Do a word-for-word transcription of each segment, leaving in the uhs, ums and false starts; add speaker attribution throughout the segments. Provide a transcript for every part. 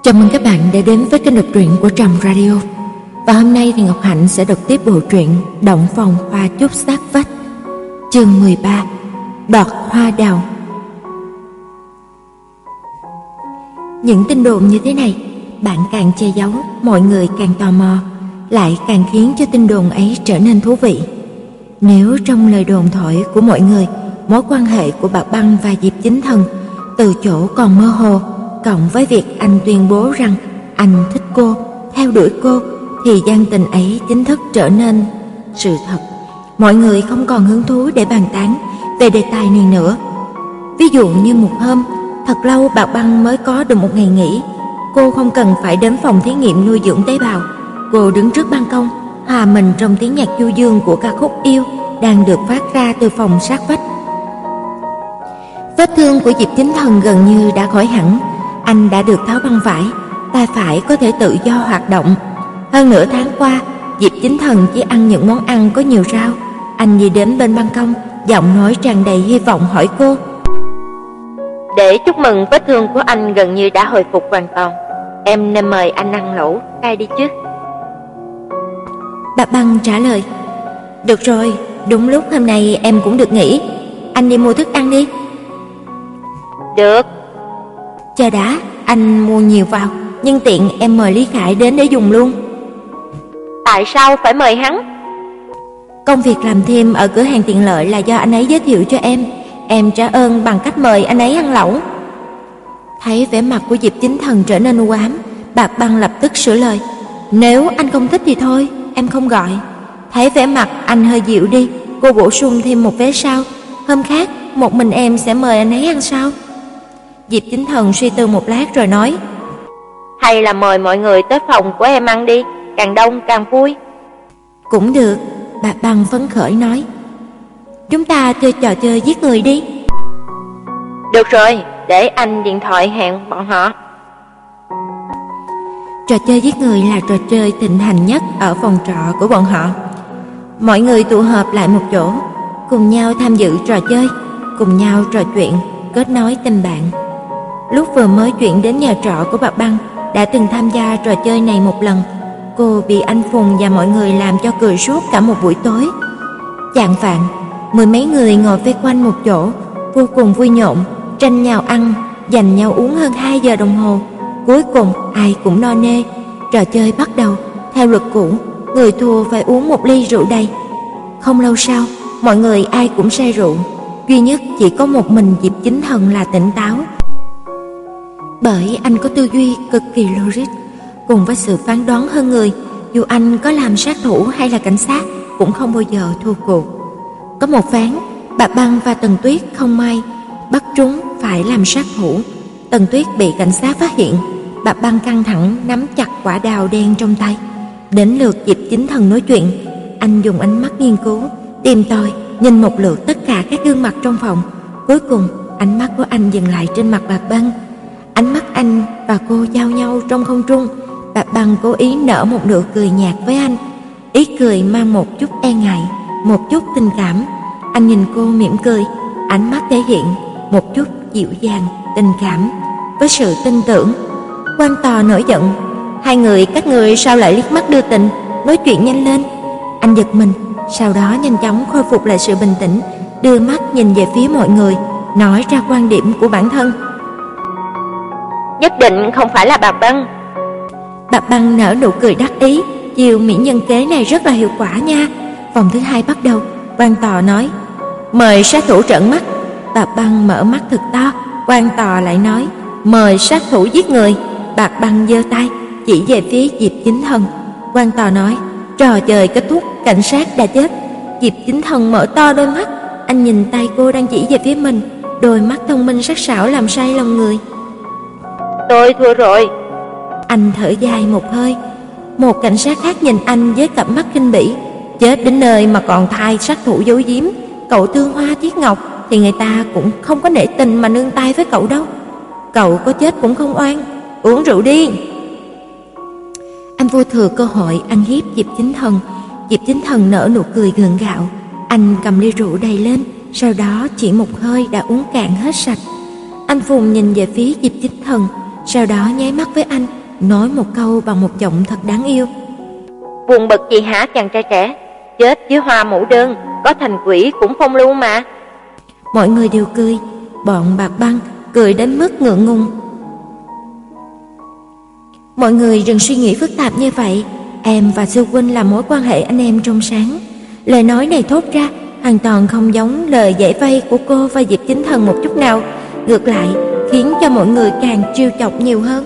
Speaker 1: Chào mừng các bạn đã đến với kênh đọc truyện của Trầm Radio. Và hôm nay thì Ngọc Hạnh sẽ đọc tiếp bộ truyện Động phòng hoa chúc sát vách, chương mười ba, Đoạt hoa đào. Những tin đồn như thế này, bạn càng che giấu, mọi người càng tò mò, lại càng khiến cho tin đồn ấy trở nên thú vị. Nếu trong lời đồn thổi của mọi người, mối quan hệ của Bạc Băng và Diệp Chính Thần từ chỗ còn mơ hồ, cộng với việc anh tuyên bố rằng anh thích cô, theo đuổi cô, thì gian tình ấy chính thức trở nên sự thật. Mọi người không còn hứng thú để bàn tán về đề tài này nữa. Ví dụ như một hôm, thật lâu Bạc Băng mới có được một ngày nghỉ. Cô không cần phải đến phòng thí nghiệm nuôi dưỡng tế bào. Cô đứng trước ban công, hòa mình trong tiếng nhạc du dương của ca khúc yêu đang được phát ra từ phòng sát vách. Vết thương của Diệp Chính Thần gần như đã khỏi hẳn. Anh đã được tháo băng vải, tay phải có thể tự do hoạt động. Hơn nửa tháng qua, Diệp Chính Thần chỉ ăn những món ăn có nhiều rau. Anh đi đến bên ban công, giọng nói tràn đầy hy vọng hỏi cô:
Speaker 2: "Để chúc mừng vết thương của anh gần như đã hồi phục hoàn toàn, em nên mời anh ăn lẩu cay đi chứ?"
Speaker 1: Bạc Băng trả lời: "Được rồi, đúng lúc hôm nay em cũng được nghỉ. Anh đi mua thức ăn đi."
Speaker 2: "Được."
Speaker 1: "Chờ đã, anh mua nhiều vào, nhưng tiện em mời Lý Khải đến để dùng luôn."
Speaker 2: "Tại sao phải mời hắn?"
Speaker 1: "Công việc làm thêm ở cửa hàng tiện lợi là do anh ấy giới thiệu cho em. Em trả ơn bằng cách mời anh ấy ăn lẩu." Thấy vẻ mặt của Diệp Chính Thần trở nên u ám, Bạc Băng lập tức sửa lời: "Nếu anh không thích thì thôi, em không gọi." Thấy vẻ mặt anh hơi dịu đi, cô bổ sung thêm một vé sau: "Hôm khác, một mình em sẽ mời anh ấy ăn sao?" Diệp Chính Thần suy tư một lát rồi nói:
Speaker 2: "Hay là mời mọi người tới phòng của em ăn đi, càng đông càng vui."
Speaker 1: "Cũng được." Bạc Băng phấn khởi nói: "Chúng ta chơi trò chơi giết người đi."
Speaker 2: "Được rồi, để anh điện thoại hẹn bọn họ."
Speaker 1: Trò chơi giết người là trò chơi thịnh hành nhất ở phòng trọ của bọn họ. Mọi người tụ họp lại một chỗ, cùng nhau tham dự trò chơi, cùng nhau trò chuyện, kết nối tình bạn. Lúc vừa mới chuyển đến nhà trọ của Bạc Băng, đã từng tham gia trò chơi này một lần. Cô bị anh Phùng và mọi người làm cho cười suốt cả một buổi tối. Chạng vạng, mười mấy người ngồi vây quanh một chỗ, vô cùng vui nhộn, tranh nhau ăn, giành nhau uống hơn hai giờ đồng hồ. Cuối cùng ai cũng no nê. Trò chơi bắt đầu. Theo luật cũ, người thua phải uống một ly rượu đầy. Không lâu sau, mọi người ai cũng say rượu, duy nhất chỉ có một mình Diệp Chính Thần là tỉnh táo. Bởi anh có tư duy cực kỳ logic, cùng với sự phán đoán hơn người, dù anh có làm sát thủ hay là cảnh sát cũng không bao giờ thua cuộc. Có một ván, Bạc Băng và Tần Tuyết không may bắt trúng phải làm sát thủ. Tần Tuyết bị cảnh sát phát hiện. Bạc Băng căng thẳng nắm chặt quả đào đen trong tay. Đến lượt Diệp Chính Thần nói chuyện. Anh dùng ánh mắt nghiên cứu, tìm tòi, nhìn một lượt tất cả các gương mặt trong phòng. Cuối cùng, ánh mắt của anh dừng lại trên mặt Bạc Băng. Ánh mắt anh và cô giao nhau trong không trung. Bạc Băng cố ý nở một nụ cười nhạt với anh, ý cười mang một chút e ngại, một chút tình cảm. Anh nhìn cô mỉm cười, ánh mắt thể hiện một chút dịu dàng, tình cảm với sự tin tưởng. Quan Tò nổi giận: "Hai người các người sao lại liếc mắt đưa tình, nói chuyện nhanh lên." Anh giật mình, sau đó nhanh chóng khôi phục lại sự bình tĩnh, đưa mắt nhìn về phía mọi người, nói ra quan điểm của bản thân:
Speaker 2: "Nhất định không phải là Bạc Băng."
Speaker 1: Bạc Băng nở nụ cười đắc ý: "Chiều mỹ nhân kế này rất là hiệu quả nha." Vòng thứ hai bắt đầu. Quan Tò nói: "Mời sát thủ trợn mắt." Bạc Băng mở mắt thật to. Quan Tò lại nói: "Mời sát thủ giết người." Bạc Băng giơ tay chỉ về phía Diệp Chính Thần. Quan Tò nói: "Trò chơi kết thúc, cảnh sát đã chết." Diệp Chính Thần mở to đôi mắt, anh nhìn tay cô đang chỉ về phía mình, đôi mắt thông minh sắc sảo làm say lòng người.
Speaker 2: "Tôi thua rồi."
Speaker 1: Anh thở dài một hơi. Một cảnh sát khác nhìn anh với cặp mắt khinh bỉ: "Chết đến nơi mà còn thay sát thủ giấu giếm, cậu thương hoa tiếc ngọc thì người ta cũng không có nể tình mà nương tay với cậu đâu. Cậu có chết cũng không oan, uống rượu đi." Anh vô thừa cơ hội ăn hiếp Diệp Chính Thần. Diệp Chính Thần nở nụ cười gượng gạo. Anh cầm ly rượu đầy lên, sau đó chỉ một hơi đã uống cạn hết sạch. Anh Phùng nhìn về phía Diệp Chính Thần, sau đó nháy mắt với anh, nói một câu bằng một giọng thật đáng yêu.
Speaker 2: Buồn bực gì hả chàng trai trẻ? Chết dưới hoa mũ đơn, có thành quỷ cũng phong lưu mà.
Speaker 1: Mọi người đều cười, bọn Bạc Băng cười đến mức ngượng ngùng. Mọi người đừng suy nghĩ phức tạp như vậy. Em và sư huynh là mối quan hệ anh em trong sáng. Lời nói này thốt ra hoàn toàn không giống lời giải vây của cô và Diệp Chính Thần một chút nào. Ngược lại, khiến cho mọi người càng trêu chọc nhiều hơn.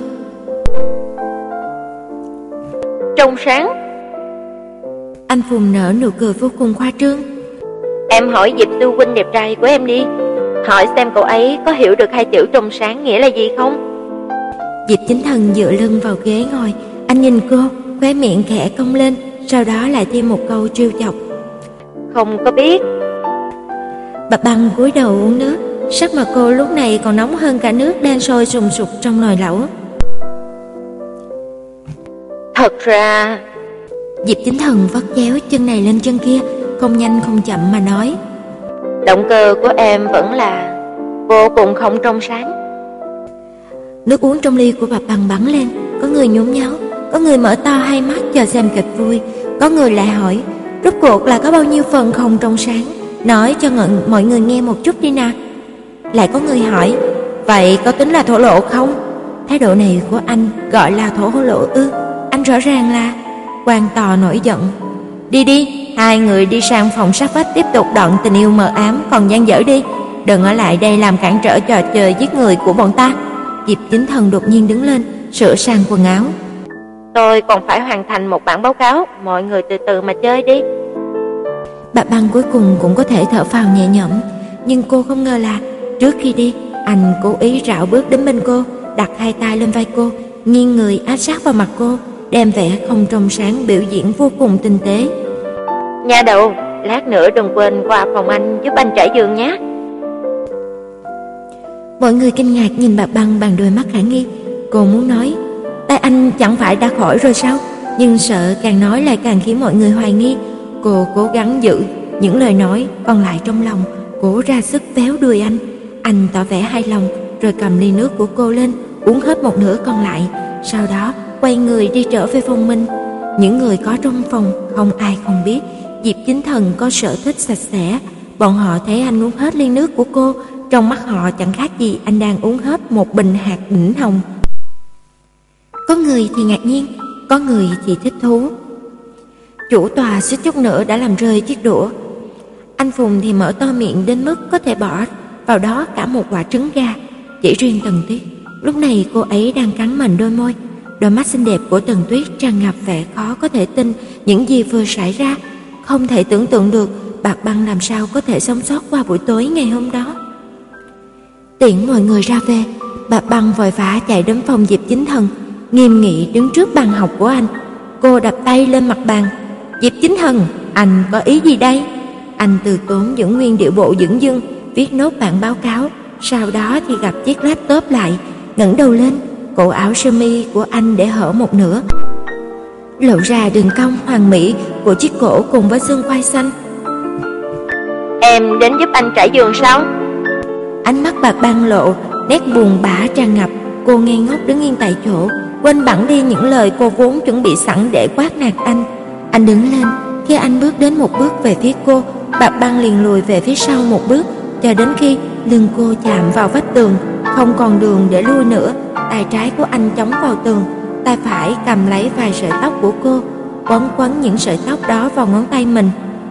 Speaker 2: Trong sáng?
Speaker 1: Anh Phùng nở nụ cười vô cùng khoa trương.
Speaker 2: Em hỏi Diệp sư huynh đẹp trai của em đi, hỏi xem cậu ấy có hiểu được hai chữ trong sáng nghĩa là gì không?
Speaker 1: Diệp Chính Thần dựa lưng vào ghế ngồi, anh nhìn cô, khóe miệng khẽ cong lên, sau đó lại thêm một câu trêu chọc.
Speaker 2: Không có biết.
Speaker 1: Bạc Băng cúi đầu uống nước, sắc mặt cô lúc này còn nóng hơn cả nước đang sôi sùng sục trong nồi lẩu.
Speaker 2: Thật ra...
Speaker 1: Diệp Chính Thần vắt chéo chân này lên chân kia, không nhanh không chậm mà nói.
Speaker 2: Động cơ của em vẫn là vô cùng không trong sáng.
Speaker 1: Nước uống trong ly của Bạc Băng bắn lên, có người nhốn nháo, có người mở to hai mắt chờ xem kịch vui, có người lại hỏi, rốt cuộc là có bao nhiêu phần không trong sáng, nói cho ngận mọi người nghe một chút đi nào. Lại có người hỏi, vậy có tính là thổ lộ không? Thái độ này của anh gọi là thổ lộ ư? Anh rõ ràng là quan tò nổi giận. Đi đi, hai người đi sang phòng sát vách tiếp tục đoạn tình yêu mờ ám còn dang dở đi, đừng ở lại đây làm cản trở trò chơi giết người của bọn ta. Diệp Chính Thần đột nhiên đứng lên, sửa sang quần áo.
Speaker 2: Tôi còn phải hoàn thành một bản báo cáo, mọi người từ từ mà chơi đi.
Speaker 1: Bạc Băng cuối cùng cũng có thể thở phào nhẹ nhõm, nhưng cô không ngờ là trước khi đi, anh cố ý rảo bước đến bên cô, đặt hai tay lên vai cô, nghiêng người áp sát vào mặt cô, đem vẻ không trong sáng biểu diễn vô cùng tinh tế.
Speaker 2: Nha đầu, lát nữa đừng quên qua phòng anh giúp anh trải giường nhé.
Speaker 1: Mọi người kinh ngạc nhìn Bạc Băng bằng đôi mắt khả nghi. Cô muốn nói, tay anh chẳng phải đã khỏi rồi sao? Nhưng sợ càng nói lại càng khiến mọi người hoài nghi. Cô cố gắng giữ những lời nói còn lại trong lòng, cố ra sức véo đuôi anh. Anh tỏ vẻ hài lòng, rồi cầm ly nước của cô lên, uống hết một nửa còn lại. Sau đó quay người đi trở về phòng mình. Những người có trong phòng không ai không biết Diệp Chính Thần có sở thích sạch sẽ. Bọn họ thấy anh uống hết ly nước của cô, trong mắt họ chẳng khác gì anh đang uống hết một bình hạt đỉnh hồng. Có người thì ngạc nhiên, có người thì thích thú. Chủ tòa suýt chút nữa đã làm rơi chiếc đũa. Anh Phùng thì mở to miệng đến mức có thể bỏ vào đó cả một quả trứng gà. Chỉ riêng Tần Tuyết, lúc này cô ấy đang cắn mạnh đôi môi. Đôi mắt xinh đẹp của Tần Tuyết tràn ngập vẻ khó có thể tin những gì vừa xảy ra. Không thể tưởng tượng được Bạc Băng làm sao có thể sống sót qua buổi tối ngày hôm đó. Tiễn mọi người ra về, Bạc Băng vội vã chạy đến phòng Diệp Chính Thần, nghiêm nghị đứng trước bàn học của anh. Cô đập tay lên mặt bàn. Diệp Chính Thần, anh có ý gì đây? Anh từ tốn giữ nguyên điệu bộ dửng dưng, viết nốt bản báo cáo. Sau đó thì gặp chiếc laptop lại, ngẩng đầu lên, cổ áo sơ mi của anh để hở một nửa, lộ ra đường cong hoàn mỹ của chiếc cổ cùng với xương quai xanh.
Speaker 2: Em đến giúp anh trải giường sao?
Speaker 1: Ánh mắt Bạc Băng lộ nét buồn bã tràn ngập. Cô ngây ngốc đứng yên tại chỗ, quên bẵng đi những lời cô vốn chuẩn bị sẵn để quát nạt anh. Anh đứng lên, khi anh bước đến một bước về phía cô, Bạc Băng liền lùi về phía sau một bước, cho đến khi lưng cô chạm vào vách tường, không còn đường để lui nữa. Tay trái của anh chống vào tường, tay phải cầm lấy vài sợi tóc của cô, quấn quấn những sợi tóc đó vào ngón tay mình.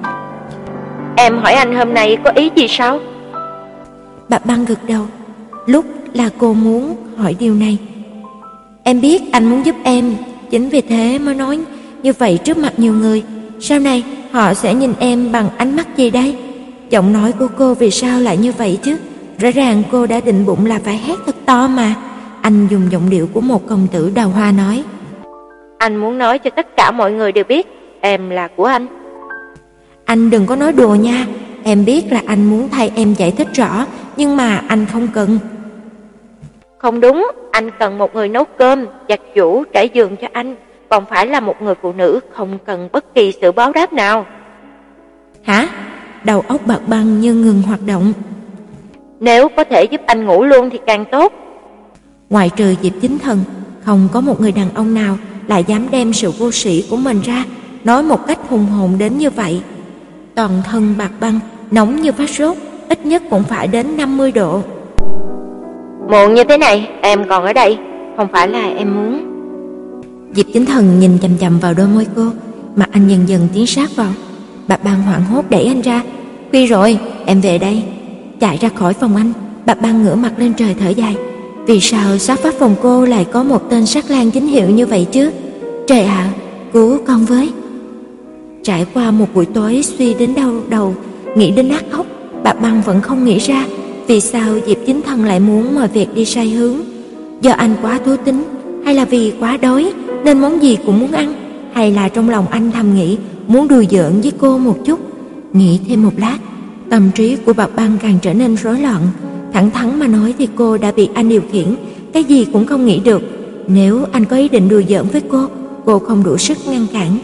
Speaker 2: Em hỏi anh hôm nay có ý gì sao?
Speaker 1: Bạc Băng gật đầu. Lúc là cô muốn hỏi điều này. Em biết anh muốn giúp em, chính vì thế mới nói như vậy trước mặt nhiều người. Sau này họ sẽ nhìn em bằng ánh mắt gì đây? Giọng nói của cô vì sao lại như vậy chứ? Rõ ràng cô đã định bụng là phải hét thật to mà. Anh dùng giọng điệu của một công tử đào hoa nói.
Speaker 2: Anh muốn nói cho tất cả mọi người đều biết em là của anh.
Speaker 1: Anh đừng có nói đùa nha. Em biết là anh muốn thay em giải thích rõ, nhưng mà anh không cần.
Speaker 2: Không đúng, anh cần một người nấu cơm, giặt giũ, trải giường cho anh, còn phải là một người phụ nữ không cần bất kỳ sự báo đáp nào.
Speaker 1: Hả? Đầu óc Bạc Băng như ngừng hoạt động.
Speaker 2: Nếu có thể giúp anh ngủ luôn thì càng tốt.
Speaker 1: Ngoại trừ Diệp Chính Thần, không có một người đàn ông nào lại dám đem sự vô sĩ của mình ra nói một cách hùng hồn đến như vậy. Toàn thân Bạc Băng nóng như phát sốt, ít nhất cũng phải đến năm mươi độ.
Speaker 2: Muộn như thế này em còn ở đây, không phải là em muốn.
Speaker 1: Diệp Chính Thần nhìn chằm chằm vào đôi môi cô, mặt anh dần dần tiến sát vào. Bạc Băng hoảng hốt đẩy anh ra. Khuya rồi, em về đây. Chạy ra khỏi phòng anh, Bạc Băng ngửa mặt lên trời thở dài. Vì sao sát vách phòng cô lại có một tên sát lang chính hiệu như vậy chứ? Trời ạ, à, cứu con với. Trải qua một buổi tối suy đến đau đầu, nghĩ đến nát óc, Bạc Băng vẫn không nghĩ ra vì sao Diệp Chính Thần lại muốn mọi việc đi sai hướng. Do anh quá thú tính, hay là vì quá đói nên món gì cũng muốn ăn, hay là trong lòng anh thầm nghĩ muốn đùa giỡn với cô một chút. Nghĩ thêm một lát, tâm trí của Bạc Băng càng trở nên rối loạn. Thẳng thắn mà nói thì cô đã bị anh điều khiển, cái gì cũng không nghĩ được. Nếu anh có ý định đùa giỡn với cô, cô không đủ sức ngăn cản.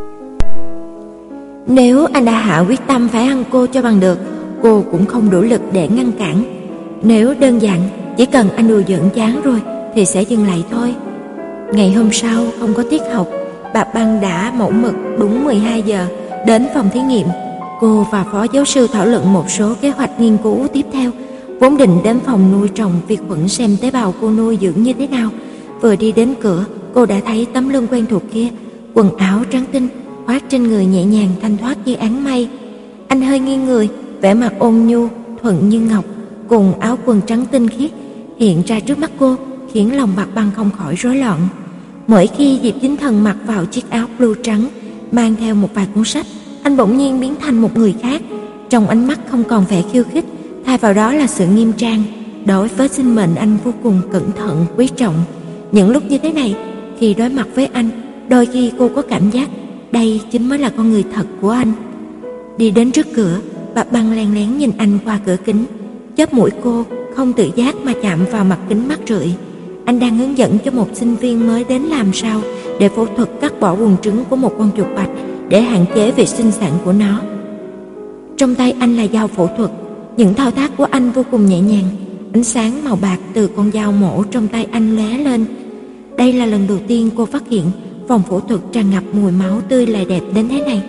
Speaker 1: Nếu anh đã hạ quyết tâm phải ăn cô cho bằng được, cô cũng không đủ lực để ngăn cản. Nếu đơn giản chỉ cần anh đùa giỡn chán rồi thì sẽ dừng lại thôi. Ngày hôm sau không có tiết học, Bạc Băng đã mẫu mực đúng mười hai giờ đến phòng thí nghiệm. Cô và phó giáo sư thảo luận một số kế hoạch nghiên cứu tiếp theo. Vốn định đến phòng nuôi trồng vi khuẩn xem tế bào cô nuôi dưỡng như thế nào. Vừa đi đến cửa, cô đã thấy tấm lưng quen thuộc kia, quần áo trắng tinh khoác trên người nhẹ nhàng thanh thoát như áng mây. Anh hơi nghiêng người, vẻ mặt ôn nhu thuận như ngọc, cùng áo quần trắng tinh khiết hiện ra trước mắt cô, khiến lòng Bạc Băng không khỏi rối loạn. Mỗi khi Diệp Chính Thần mặc vào chiếc áo blue trắng, mang theo một vài cuốn sách, anh bỗng nhiên biến thành một người khác. Trong ánh mắt không còn vẻ khiêu khích, thay vào đó là sự nghiêm trang. Đối với sinh mệnh anh vô cùng cẩn thận, quý trọng. Những lúc như thế này, khi đối mặt với anh, đôi khi cô có cảm giác đây chính mới là con người thật của anh. Đi đến trước cửa, Bạc Băng lén lén nhìn anh qua cửa kính. Chóp mũi cô không tự giác mà chạm vào mặt kính mắt rượi. Anh đang hướng dẫn cho một sinh viên mới đến làm sao để phẫu thuật cắt bỏ buồng trứng của một con chuột bạch để hạn chế việc sinh sản của nó. Trong tay anh là dao phẫu thuật, những thao tác của anh vô cùng nhẹ nhàng. Ánh sáng màu bạc từ con dao mổ trong tay anh lóe lên. Đây là lần đầu tiên cô phát hiện phòng phẫu thuật tràn ngập mùi máu tươi lại đẹp đến thế này.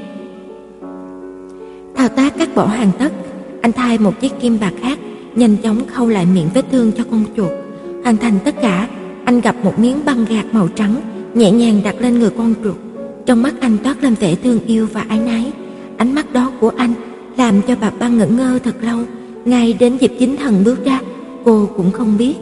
Speaker 1: Thao tác cắt bỏ hoàn tất, anh thay một chiếc kim bạc khác, nhanh chóng khâu lại miệng vết thương cho con chuột. Hoàn thành tất cả, anh gặp một miếng băng gạc màu trắng, nhẹ nhàng đặt lên người con chuột. Trong mắt anh toát lên vẻ thương yêu và áy náy. Ánh mắt đó của anh làm cho Bạc Băng ngẩn ngơ thật lâu. Ngay đến Diệp Chính Thần bước ra, cô cũng không biết.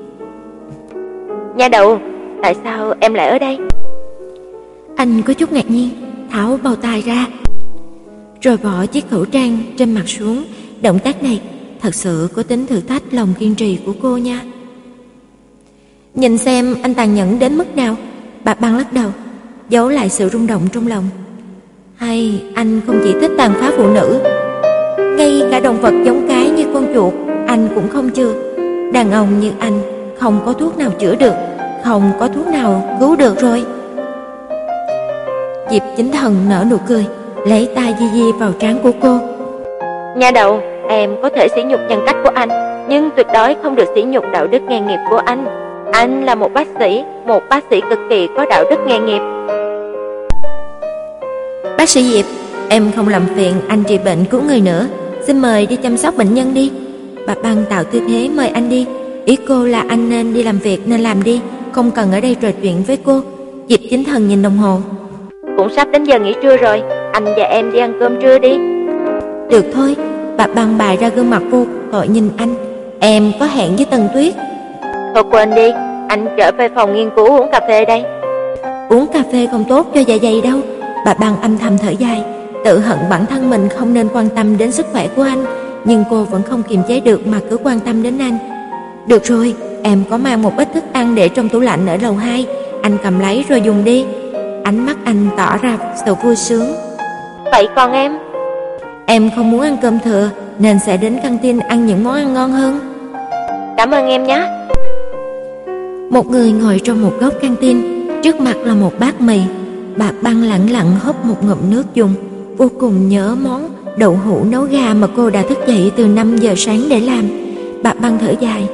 Speaker 2: Nha đầu, tại sao em lại ở đây?
Speaker 1: Anh có chút ngạc nhiên, tháo bao tay ra, rồi bỏ chiếc khẩu trang trên mặt xuống. Động tác này thật sự có tính thử thách lòng kiên trì của cô nha. Nhìn xem anh tàn nhẫn đến mức nào. Bạc Băng lắc đầu, giấu lại sự rung động trong lòng. Hay anh không chỉ thích tàn phá phụ nữ, ngay cả động vật giống cái như con chuột anh cũng không chừa. Đàn ông như anh không có thuốc nào chữa được, không có thuốc nào cứu được rồi. Diệp Chính Thần nở nụ cười, lấy tay di di vào trán của cô.
Speaker 2: Nha đầu, em có thể sỉ nhục nhân cách của anh, nhưng tuyệt đối không được sỉ nhục đạo đức nghề nghiệp của anh. Anh là một bác sĩ, một bác sĩ cực kỳ có đạo đức nghề nghiệp.
Speaker 1: Bác sĩ Diệp, em không làm phiền anh trị bệnh cứu người nữa, xin mời đi chăm sóc bệnh nhân đi. Bạc Băng tạo tư thế mời anh đi. Ý cô là anh nên đi làm việc nên làm đi, không cần ở đây trò chuyện với cô. Diệp Chính Thần nhìn đồng hồ.
Speaker 2: Cũng sắp đến giờ nghỉ trưa rồi, anh và em đi ăn cơm trưa đi.
Speaker 1: Được thôi. Bạc Băng bày ra gương mặt vô tội nhìn anh. Em có hẹn với Tần Tuyết.
Speaker 2: Thôi quên đi, anh trở về phòng nghiên cứu uống cà phê đây.
Speaker 1: Uống cà phê không tốt cho dạ dày đâu. Bạc Băng âm thầm thở dài, tự hận bản thân mình không nên quan tâm đến sức khỏe của anh, nhưng cô vẫn không kiềm chế được mà cứ quan tâm đến anh. Được rồi, em có mang một ít thức ăn để trong tủ lạnh ở lầu hai, anh cầm lấy rồi dùng đi. Ánh mắt anh tỏ ra sự vui sướng.
Speaker 2: Vậy còn em?
Speaker 1: Em không muốn ăn cơm thừa nên sẽ đến căng tin ăn những món ăn ngon hơn.
Speaker 2: Cảm ơn em nhé.
Speaker 1: Một người ngồi trong một góc căng tin, trước mặt là một bát mì. Bạc Băng lặng lặng húp một ngụm nước dùng, vô cùng nhớ món đậu hũ nấu gà mà cô đã thức dậy từ năm giờ sáng để làm. Bạc Băng thở dài,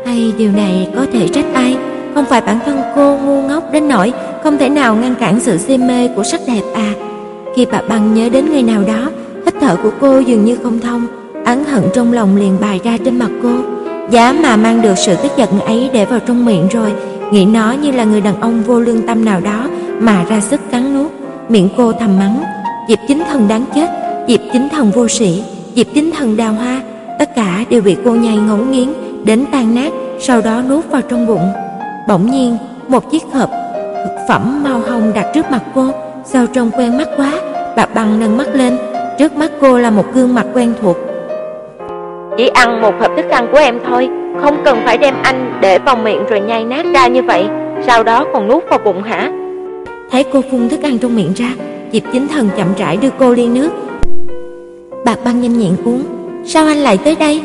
Speaker 1: Hay điều này có thể trách ai? Không phải bản thân cô ngu ngốc đến nỗi không thể nào ngăn cản sự si mê của sắc đẹp à? Khi bà Băng nhớ đến người nào đó, hít thở của cô dường như không thông, oán hận trong lòng liền bày ra trên mặt cô. Giá mà mang được sự tức giận ấy để vào trong miệng rồi, nghĩ nó như là người đàn ông vô lương tâm nào đó mà ra sức cắn nuốt. Miệng cô thầm mắng: Diệp Chính Thần đáng chết, Diệp Chính Thần vô sĩ, Diệp Chính Thần đào hoa. Tất cả đều bị cô nhai ngấu nghiến đến tan nát, sau đó nuốt vào trong bụng. Bỗng nhiên, một chiếc hộp thực phẩm màu hồng đặt trước mặt cô. Sao trông quen mắt quá? Bà Băng nâng mắt lên, trước mắt cô là một gương mặt quen thuộc.
Speaker 2: Chỉ ăn một hộp thức ăn của em thôi, không cần phải đem anh để vào miệng rồi nhai nát ra như vậy, sau đó còn nuốt vào bụng hả?
Speaker 1: Thấy cô phun thức ăn trong miệng ra, Diệp Chính Thần chậm rãi đưa cô ly nước. Bà Băng nhanh nhẹn uống. Sao anh lại tới đây?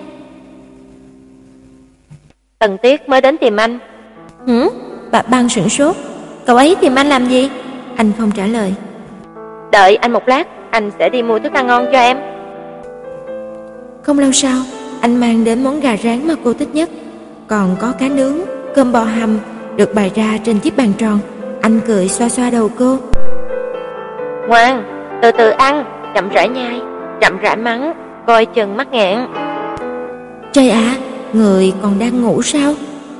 Speaker 2: Tần Tuyết mới đến tìm anh.
Speaker 1: Hử? Bà Băng sửng sốt. Cậu ấy tìm anh làm gì? Anh không trả lời.
Speaker 2: Đợi anh một lát, anh sẽ đi mua thức ăn ngon cho em.
Speaker 1: Không lâu sau, anh mang đến món gà rán mà cô thích nhất, còn có cá nướng, cơm bò hầm được bày ra trên chiếc bàn tròn. Anh cười xoa xoa đầu cô.
Speaker 2: Ngoan, từ từ ăn, chậm rãi nhai, chậm rãi mắng, coi chừng mắc nghẹn.
Speaker 1: Trời ạ, à, người còn đang ngủ sao?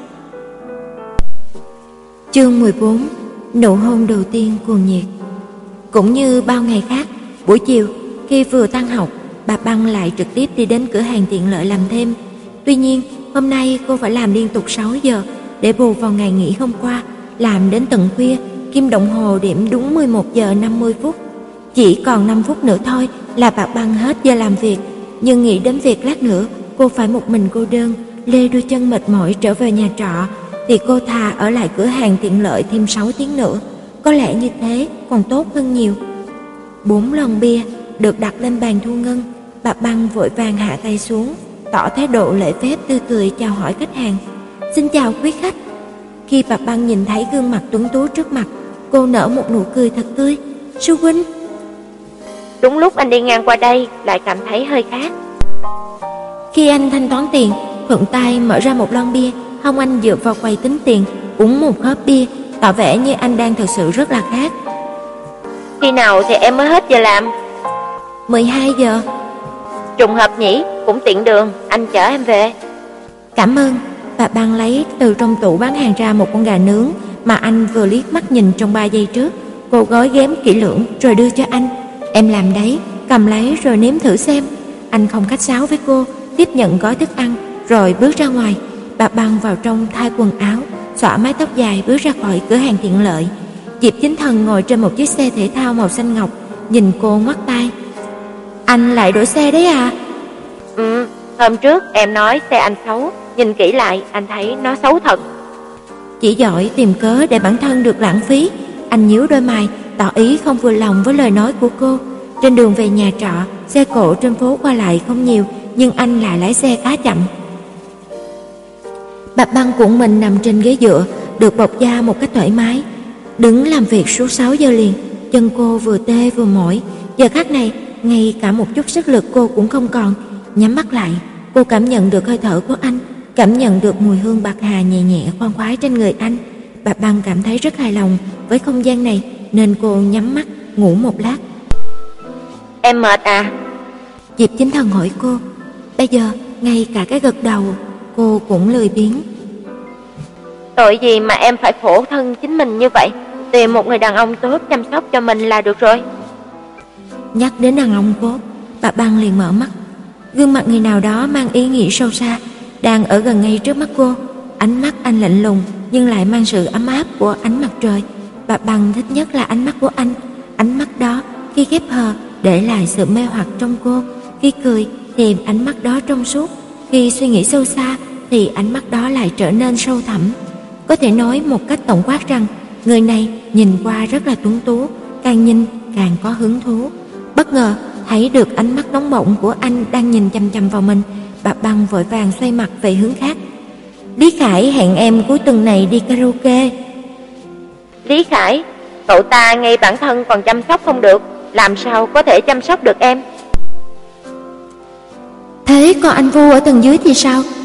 Speaker 1: Chương mười bốn. Nụ hôn đầu tiên cuồng nhiệt. Cũng như bao ngày khác, buổi chiều khi vừa tan học, bà Băng lại trực tiếp đi đến cửa hàng tiện lợi làm thêm. Tuy nhiên, hôm nay cô phải làm liên tục sáu giờ để bù vào ngày nghỉ hôm qua, làm đến tận khuya, kim đồng hồ điểm đúng mười một giờ năm mươi phút. Chỉ còn năm phút nữa thôi là bà Băng hết giờ làm việc, nhưng nghĩ đến việc lát nữa cô phải một mình cô đơn, lê đôi chân mệt mỏi trở về nhà trọ, thì cô thà ở lại cửa hàng tiện lợi thêm sáu tiếng nữa. Có lẽ như thế còn tốt hơn nhiều. Bốn lon bia được đặt lên bàn thu ngân. Bà Băng vội vàng hạ tay xuống, tỏ thái độ lễ phép tươi cười chào hỏi khách hàng. Xin chào quý khách. Khi bà Băng nhìn thấy gương mặt tuấn tú trước mặt, cô nở một nụ cười thật tươi. Sư huynh.
Speaker 2: Đúng lúc anh đi ngang qua đây lại cảm thấy hơi khác.
Speaker 1: Khi anh thanh toán tiền, thuận tay mở ra một lon bia, hông anh dựa vào quầy tính tiền, uống một hớp bia, tỏ vẻ như anh đang thật sự rất là khác.
Speaker 2: Khi nào thì em mới hết giờ làm?
Speaker 1: mười hai giờ.
Speaker 2: Trùng hợp nhỉ, cũng tiện đường, anh chở em về.
Speaker 1: Cảm ơn. Bà Băng lấy từ trong tủ bán hàng ra một con gà nướng mà anh vừa liếc mắt nhìn trong ba giây trước. Cô gói ghém kỹ lưỡng rồi đưa cho anh. Em làm đấy, cầm lấy rồi nếm thử xem. Anh không khách sáo với cô, tiếp nhận gói thức ăn rồi bước ra ngoài. Bà Băng vào trong thay quần áo, xõa mái tóc dài bước ra khỏi cửa hàng tiện lợi. Diệp Chính Thần ngồi trên một chiếc xe thể thao màu xanh ngọc, nhìn cô ngoắt tay. Anh lại đổi xe đấy à?
Speaker 2: Ừ, hôm trước em nói xe anh xấu, nhìn kỹ lại anh thấy nó xấu thật.
Speaker 1: Chỉ giỏi tìm cớ để bản thân được lãng phí. Anh nhíu đôi mày, tỏ ý không vừa lòng với lời nói của cô. Trên đường về nhà trọ, xe cộ trên phố qua lại không nhiều, nhưng anh lại lái xe khá chậm. Bà Băng cuộn mình nằm trên ghế dựa, được bọc da một cách thoải mái. Đứng làm việc suốt sáu giờ liền, chân cô vừa tê vừa mỏi. Giờ khắc này, ngay cả một chút sức lực cô cũng không còn. Nhắm mắt lại, cô cảm nhận được hơi thở của anh, cảm nhận được mùi hương bạc hà nhẹ nhẹ khoan khoái trên người anh. Bà Băng cảm thấy rất hài lòng với không gian này, nên cô nhắm mắt ngủ một lát.
Speaker 2: Em mệt à?
Speaker 1: Diệp Chính Thần hỏi cô. Bây giờ ngay cả cái gật đầu cô cũng lười biếng.
Speaker 2: Tội gì mà em phải khổ thân chính mình như vậy? Tìm một người đàn ông tốt chăm sóc cho mình là được rồi.
Speaker 1: Nhắc đến đàn ông tốt, bà Băng liền mở mắt. Gương mặt người nào đó mang ý nghĩa sâu xa đang ở gần ngay trước mắt cô. Ánh mắt anh lạnh lùng nhưng lại mang sự ấm áp của ánh mặt trời. Bà Băng thích nhất là ánh mắt của anh. Ánh mắt đó khi khép hờ để lại sự mê hoặc trong cô. Khi cười thì ánh mắt đó trong suốt, khi suy nghĩ sâu xa thì ánh mắt đó lại trở nên sâu thẳm. Có thể nói một cách tổng quát rằng người này nhìn qua rất là tuấn tú, càng nhìn càng có hứng thú. Bất ngờ thấy được ánh mắt nóng bỏng của anh đang nhìn chằm chằm vào mình, bà Băng vội vàng xoay mặt về hướng khác. Lý Khải hẹn em cuối tuần này đi karaoke.
Speaker 2: Lý Khải? Cậu ta ngay bản thân còn chăm sóc không được, làm sao có thể chăm sóc được em?
Speaker 1: Thế còn anh Vu ở tầng dưới thì sao?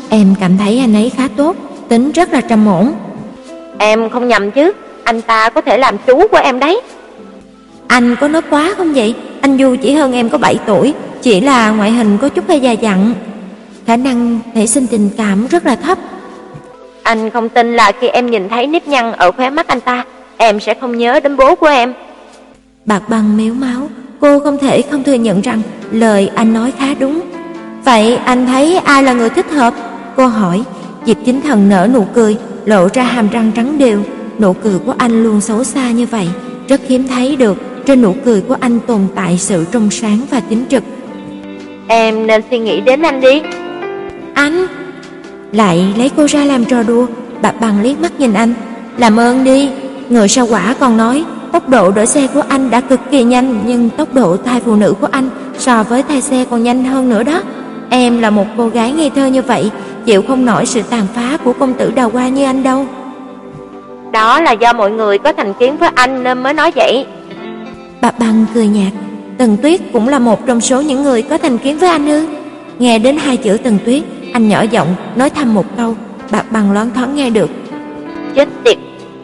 Speaker 1: em cảm thấy anh ấy khá tốt, tính rất là trầm ổn.
Speaker 2: Em không nhầm chứ, anh ta có thể làm chú của em đấy.
Speaker 1: Anh có nói quá không vậy? Anh Du chỉ hơn em có bảy tuổi, chỉ là ngoại hình có chút hơi già dặn, khả năng nảy sinh tình cảm rất là thấp.
Speaker 2: Anh không tin là khi em nhìn thấy nếp nhăn ở khóe mắt anh ta, em sẽ không nhớ đến bố của em.
Speaker 1: Bạc Băng mếu máu, cô không thể không thừa nhận rằng lời anh nói khá đúng. Vậy anh thấy ai là người thích hợp? Cô hỏi. Diệp Chính Thần nở nụ cười, lộ ra hàm răng trắng đều. Nụ cười của anh luôn xấu xa như vậy, rất hiếm thấy được. Trên nụ cười của anh tồn tại sự trong sáng và chính trực.
Speaker 2: Em nên suy nghĩ đến anh đi.
Speaker 1: Anh lại lấy cô ra làm trò đùa. Bạc Băng liếc mắt nhìn anh. Làm ơn đi. Người sao quả còn nói tốc độ đổi xe của anh đã cực kỳ nhanh, nhưng tốc độ thai phụ nữ của anh so với thai xe còn nhanh hơn nữa đó. Em là một cô gái ngây thơ như vậy, chịu không nổi sự tàn phá của công tử đào hoa như anh đâu.
Speaker 2: Đó là do mọi người có thành kiến với anh nên mới nói vậy.
Speaker 1: Bạc Băng cười nhạt. Tần Tuyết cũng là một trong số những người có thành kiến với anh ư? Nghe đến hai chữ Tần Tuyết, anh nhỏ giọng nói thầm một câu. Bạc Băng loáng thoáng nghe được.
Speaker 2: Chết tiệt.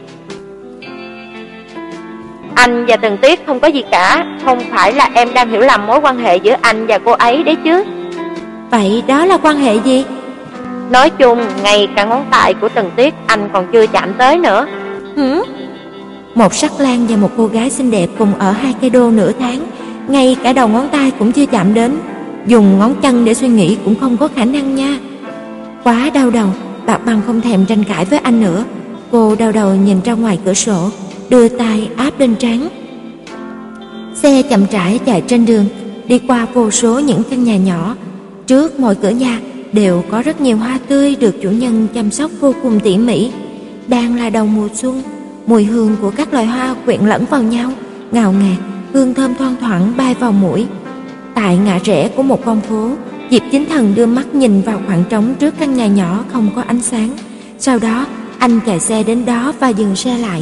Speaker 2: Anh và Tần Tuyết không có gì cả, không phải là em đang hiểu lầm mối quan hệ giữa anh và cô ấy đấy chứ.
Speaker 1: Vậy đó là quan hệ gì?
Speaker 2: Nói chung, ngay cả ngón tay của Tần Tuyết anh còn chưa chạm tới nữa.
Speaker 1: Hử? Một sắc lang và một cô gái xinh đẹp cùng ở hai cây đô nửa tháng, ngay cả đầu ngón tay cũng chưa chạm đến. Dùng ngón chân để suy nghĩ cũng không có khả năng nha. Quá đau đầu, Bạc Băng không thèm tranh cãi với anh nữa. Cô đau đầu nhìn ra ngoài cửa sổ, đưa tay áp lên trán. Xe chậm rãi chạy trên đường, đi qua vô số những căn nhà nhỏ. Trước mỗi cửa nhà đều có rất nhiều hoa tươi được chủ nhân chăm sóc vô cùng tỉ mỉ. Đang là đầu mùa xuân, mùi hương của các loài hoa quyện lẫn vào nhau, ngào ngạt, hương thơm thoang thoảng bay vào mũi. Tại ngã rẽ của một con phố, Diệp Chính Thần đưa mắt nhìn vào khoảng trống trước căn nhà nhỏ không có ánh sáng. Sau đó, anh chạy xe đến đó và dừng xe lại.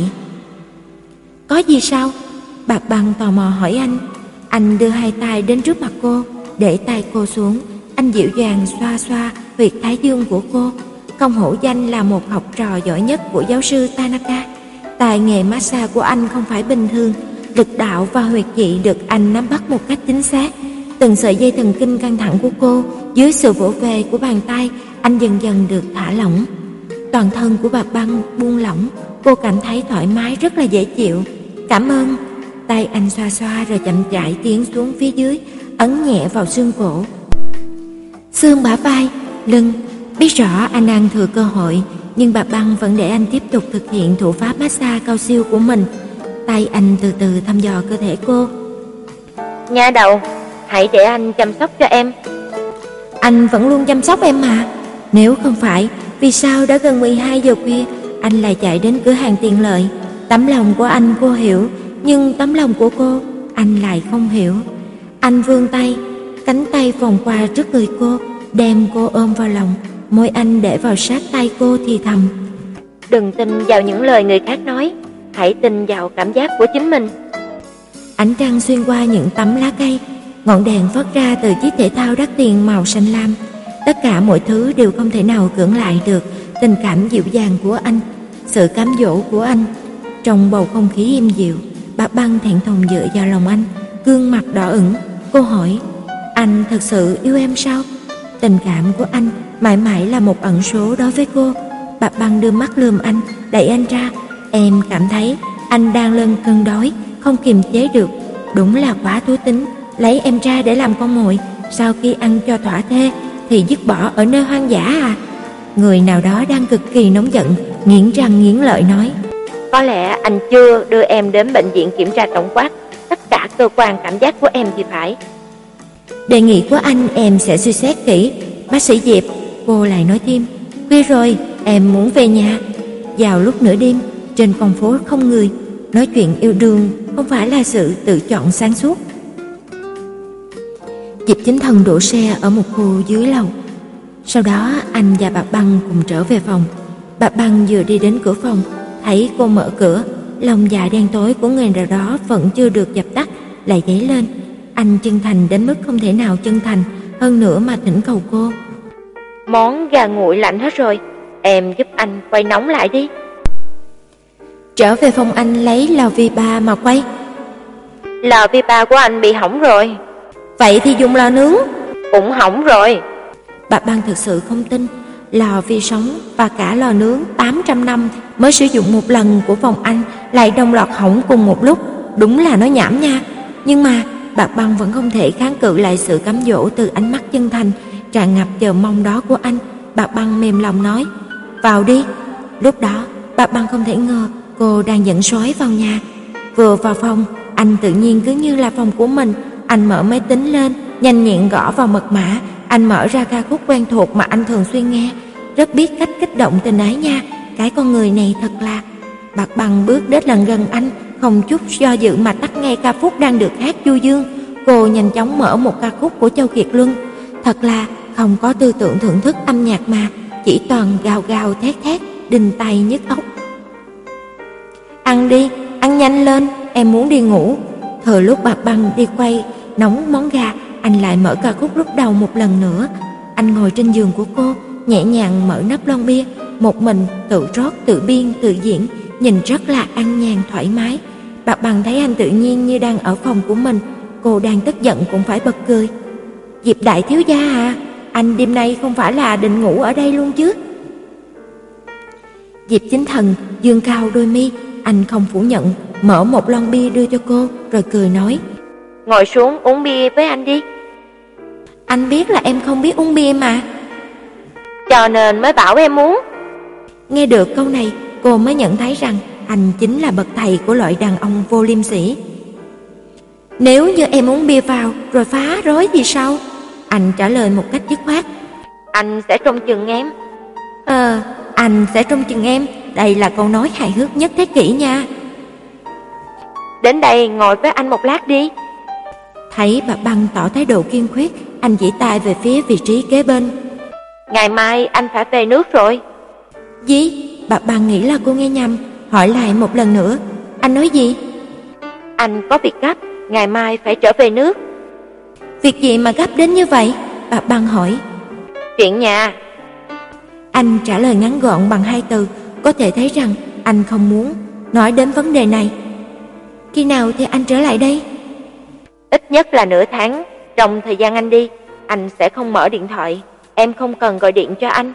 Speaker 1: Có gì sao? Bạc Băng tò mò hỏi anh. Anh đưa hai tay đến trước mặt cô, để tay cô xuống. Anh dịu dàng xoa xoa huyệt thái dương của cô. Không hổ danh là một học trò giỏi nhất của giáo sư Tanaka. Tài nghề massage của anh không phải bình thường, lực đạo và huyệt vị được anh nắm bắt một cách chính xác. Từng sợi dây thần kinh căng thẳng của cô, dưới sự vỗ về của bàn tay, anh dần dần được thả lỏng. Toàn thân của Bạc Băng buông lỏng, cô cảm thấy thoải mái rất là dễ chịu. Cảm ơn. Tay anh xoa xoa rồi chậm rãi tiến xuống phía dưới, ấn nhẹ vào xương cổ, xương bả vai, lưng. Biết rõ anh đang thừa cơ hội, nhưng Bạc Băng vẫn để anh tiếp tục thực hiện thủ pháp massage cao siêu của mình. Tay anh từ từ thăm dò cơ thể cô.
Speaker 2: Nha đầu, hãy để anh chăm sóc cho em.
Speaker 1: Anh vẫn luôn chăm sóc em mà. Nếu không phải, vì sao đã gần mười hai giờ khuya anh lại chạy đến cửa hàng tiện lợi? Tấm lòng của anh cô hiểu, nhưng tấm lòng của cô anh lại không hiểu. Anh vươn tay, cánh tay vòng qua trước người cô, đem cô ôm vào lòng. Môi anh để vào sát tay cô thì thầm.
Speaker 2: Đừng tin vào những lời người khác nói, hãy tin vào cảm giác của chính mình.
Speaker 1: Ánh trăng xuyên qua những tấm lá cây, ngọn đèn phát ra từ chiếc thể thao đắt tiền màu xanh lam. Tất cả mọi thứ đều không thể nào cưỡng lại được tình cảm dịu dàng của anh, sự cám dỗ của anh. Trong bầu không khí im dịu, Bạc Băng thẹn thùng dựa vào lòng anh, gương mặt đỏ ửng. Cô hỏi, anh thật sự yêu em sao? Tình cảm của anh mãi mãi là một ẩn số đối với cô. Bạc Băng đưa mắt lườm anh, đẩy anh ra. Em cảm thấy anh đang lên cơn đói, không kiềm chế được. Đúng là quá thú tính, lấy em ra để làm con mồi, sau khi ăn cho thỏa thê thì dứt bỏ ở nơi hoang dã à? Người nào đó đang cực kỳ nóng giận, nghiến răng nghiến lợi nói.
Speaker 2: Có lẽ anh chưa đưa em đến bệnh viện kiểm tra tổng quát tất cả cơ quan cảm giác của em thì phải.
Speaker 1: Đề nghị của anh em sẽ suy xét kỹ, bác sĩ Diệp. Cô lại nói thêm, khuya rồi, em muốn về nhà. Vào lúc nửa đêm, trên con phố không người, nói chuyện yêu đương không phải là sự tự chọn sáng suốt. Diệp Chính Thần đổ xe ở một khu dưới lầu. Sau đó anh và Bạc Băng cùng trở về phòng. Bạc Băng vừa đi đến cửa phòng, thấy cô mở cửa, lòng dạ đen tối của người nào đó vẫn chưa được dập tắt lại dấy lên. Anh chân thành đến mức không thể nào chân thành hơn nữa mà thỉnh cầu cô.
Speaker 2: Món gà nguội lạnh hết rồi, em giúp anh quay nóng lại đi.
Speaker 1: Trở về phòng anh lấy lò vi ba mà quay.
Speaker 2: Lò vi ba của anh bị hỏng rồi.
Speaker 1: Vậy thì dùng lò nướng.
Speaker 2: Cũng hỏng rồi.
Speaker 1: Bà Băng thực sự không tin lò vi sóng và cả lò nướng tám trăm năm mới sử dụng một lần của phòng anh lại đồng loạt hỏng cùng một lúc. Đúng là nói nhảm nha. Nhưng mà bà Băng vẫn không thể kháng cự lại sự cám dỗ từ ánh mắt chân thành tràn ngập chờ mong đó của anh. Bà Băng mềm lòng nói: "Vào đi." Lúc đó bà Băng không thể ngờ cô đang dẫn sói vào nhà. Vừa vào phòng, anh tự nhiên cứ như là phòng của mình. Anh mở máy tính lên, nhanh nhẹn gõ vào mật mã. Anh mở ra ca khúc quen thuộc mà anh thường xuyên nghe. Rất biết cách kích động tình ái nha. Cái con người này thật là... Bà Băng bước đến lần gần anh, không chút do dự mà tắt nghe ca khúc đang được hát du dương. Cô nhanh chóng mở một ca khúc của Châu Kiệt Luân. Thật là không có tư tưởng thưởng thức âm nhạc mà chỉ toàn gào gào thét thét, đinh tai nhức óc. "Ăn đi, ăn nhanh lên, em muốn đi ngủ." Thừa lúc bà Băng đi quay nóng món gà, anh lại mở ca khúc lúc đầu một lần nữa. Anh ngồi trên giường của cô, nhẹ nhàng mở nắp lon bia, một mình tự rót, tự biên, tự diễn, nhìn rất là an nhàn thoải mái. Bà Băng thấy anh tự nhiên như đang ở phòng của mình, cô đang tức giận cũng phải bật cười. "Diệp đại thiếu gia à, anh đêm nay không phải là định ngủ ở đây luôn chứ?" Diệp Chính Thần dương cao đôi mi, anh không phủ nhận, mở một lon bia đưa cho cô rồi cười nói:
Speaker 2: "Ngồi xuống uống bia với anh đi."
Speaker 1: "Anh biết là em không biết uống bia mà."
Speaker 2: "Cho nên mới bảo em uống."
Speaker 1: Nghe được câu này, cô mới nhận thấy rằng anh chính là bậc thầy của loại đàn ông vô liêm sỉ. "Nếu như em uống bia vào rồi phá rối thì sao?" Anh trả lời một cách dứt khoát.
Speaker 2: "Anh sẽ trông chừng em."
Speaker 1: Ờ, anh sẽ trông chừng em. Đây là câu nói hài hước nhất thế kỷ nha.
Speaker 2: "Đến đây ngồi với anh một lát đi."
Speaker 1: Thấy bà Băng tỏ thái độ kiên quyết, anh chỉ tay về phía vị trí kế bên.
Speaker 2: "Ngày mai anh phải về nước rồi."
Speaker 1: "Gì?" Bà Băng nghĩ là cô nghe nhầm, hỏi lại một lần nữa. "Anh nói gì?"
Speaker 2: "Anh có việc gấp, ngày mai phải trở về nước."
Speaker 1: "Việc gì mà gấp đến như vậy?" Bà Băng hỏi.
Speaker 2: "Chuyện nhà."
Speaker 1: Anh trả lời ngắn gọn bằng hai từ, có thể thấy rằng anh không muốn nói đến vấn đề này. "Khi nào thì anh trở lại đây?"
Speaker 2: "Ít nhất là nửa tháng. Trong thời gian anh đi, anh sẽ không mở điện thoại. Em không cần gọi điện cho anh."